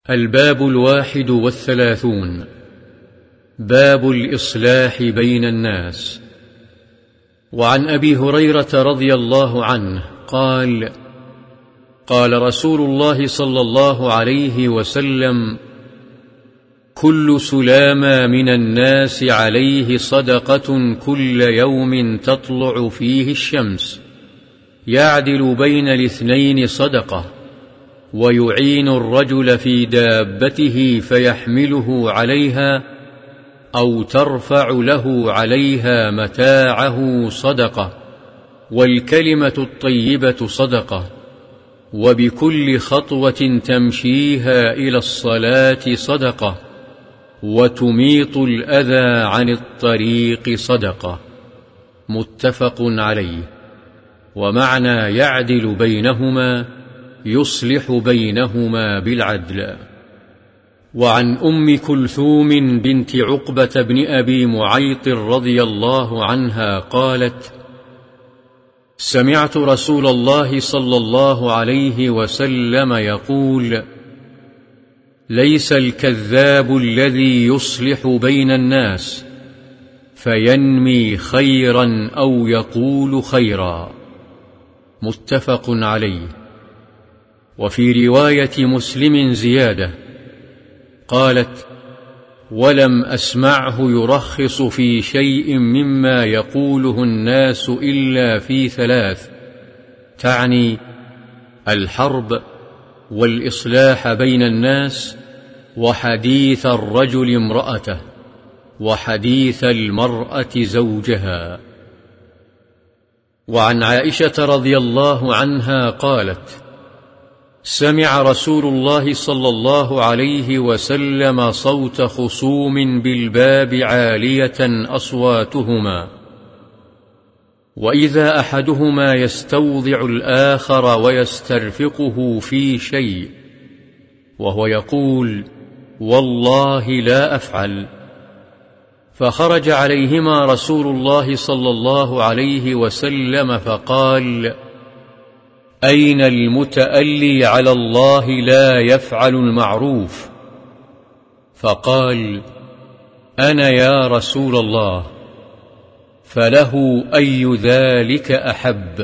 الباب 31. باب الإصلاح بين الناس. وعن أبي هريرة رضي الله عنه قال: قال رسول الله صلى الله عليه وسلم: كل سلامة من الناس عليه صدقة كل يوم تطلع فيه الشمس، يعدل بين الاثنين صدقة، ويعين الرجل في دابته فيحمله عليها أو ترفع له عليها متاعه صدقة، والكلمة الطيبة صدقة، وبكل خطوة تمشيها إلى الصلاة صدقة، وتميط الأذى عن الطريق صدقة. متفق عليه. ومعنى يعدل بينهما يصلح بينهما بالعدل. وعن أم كلثوم بنت عقبة بن أبي معيط رضي الله عنها قالت: سمعت رسول الله صلى الله عليه وسلم يقول: ليس الكذاب الذي يصلح بين الناس فينمي خيرا أو يقول خيرا. متفق عليه. وفي رواية مسلم زيادة قالت: ولم أسمعه يرخص في شيء مما يقوله الناس إلا في ثلاث، تعني الحرب، والإصلاح بين الناس، وحديث الرجل امرأته، وحديث المرأة زوجها. وعن عائشة رضي الله عنها قالت: سمع رسول الله صلى الله عليه وسلم صوت خصوم بالباب عالية أصواتهما، وإذا أحدهما يستوضع الآخر ويسترفقه في شيء وهو يقول: والله لا أفعل، فخرج عليهما رسول الله صلى الله عليه وسلم فقال: أين المتألي على الله لا يفعل المعروف؟ فقال: أنا يا رسول الله. فله أي ذلك أحب.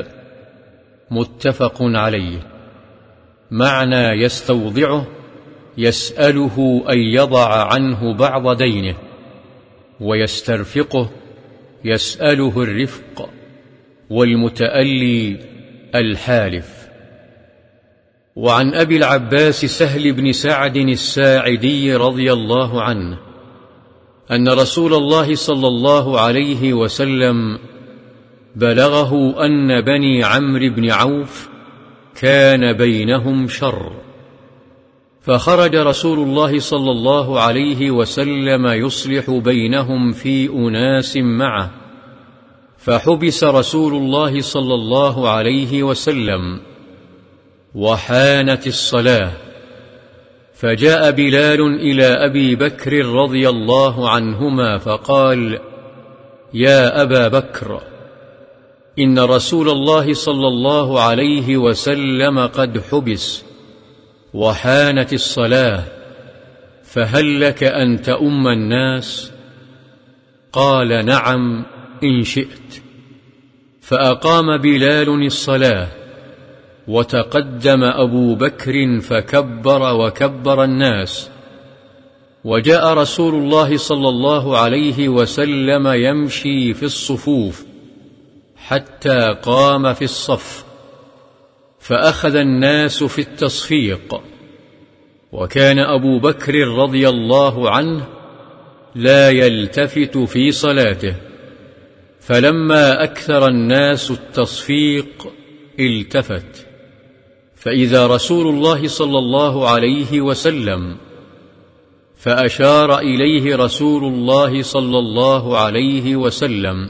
متفق عليه. معنى يستوضعه يسأله أن يضع عنه بعض دينه، ويسترفقه يسأله الرفق، والمتألي الحالف. وعن أبي العباس سهل بن سعد الساعدي رضي الله عنه أن رسول الله صلى الله عليه وسلم بلغه أن بني عمرو بن عوف كان بينهم شر، فخرج رسول الله صلى الله عليه وسلم يصلح بينهم في أناس معه، فحبس رسول الله صلى الله عليه وسلم، وحانت الصلاة، فجاء بلال إلى أبي بكر رضي الله عنهما فقال: يا أبا بكر، إن رسول الله صلى الله عليه وسلم قد حبس وحانت الصلاة، فهل لك أن تؤم الناس؟ قال: نعم إن شئت. فأقام بلال الصلاة، وتقدم أبو بكر فكبر وكبر الناس، وجاء رسول الله صلى الله عليه وسلم يمشي في الصفوف حتى قام في الصف، فأخذ الناس في التصفيق، وكان أبو بكر رضي الله عنه لا يلتفت في صلاته، فلما أكثر الناس التصفيق التفت، فإذا رسول الله صلى الله عليه وسلم، فأشار إليه رسول الله صلى الله عليه وسلم،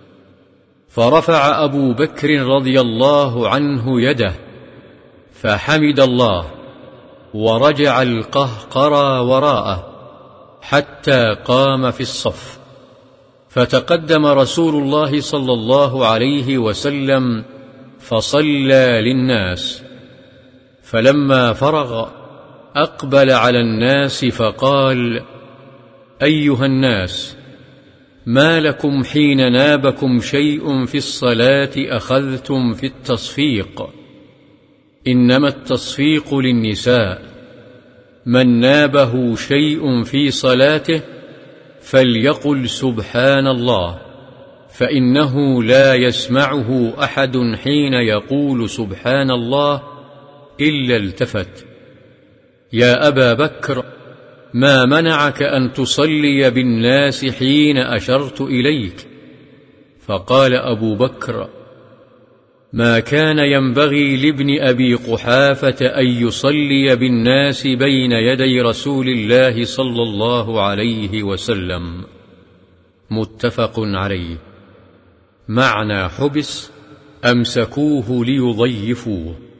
فرفع أبو بكر رضي الله عنه يده فحمد الله، ورجع القهقرى وراءه حتى قام في الصف، فتقدم رسول الله صلى الله عليه وسلم فصلى للناس، فلما فرغ أقبل على الناس فقال: أيها الناس، ما لكم حين نابكم شيء في الصلاة أخذتم في التصفيق؟ إنما التصفيق للنساء. من نابه شيء في صلاته فليقل سبحان الله، فإنه لا يسمعه أحد حين يقول سبحان الله إلا التفت. يا أبا بكر، ما منعك أن تصلي بالناس حين أشرت إليك؟ فقال أبو بكر: ما كان ينبغي لابن أبي قحافة أن يصلي بالناس بين يدي رسول الله صلى الله عليه وسلم. متفق عليه. معنى حبس: أمسكوه ليضيفوه.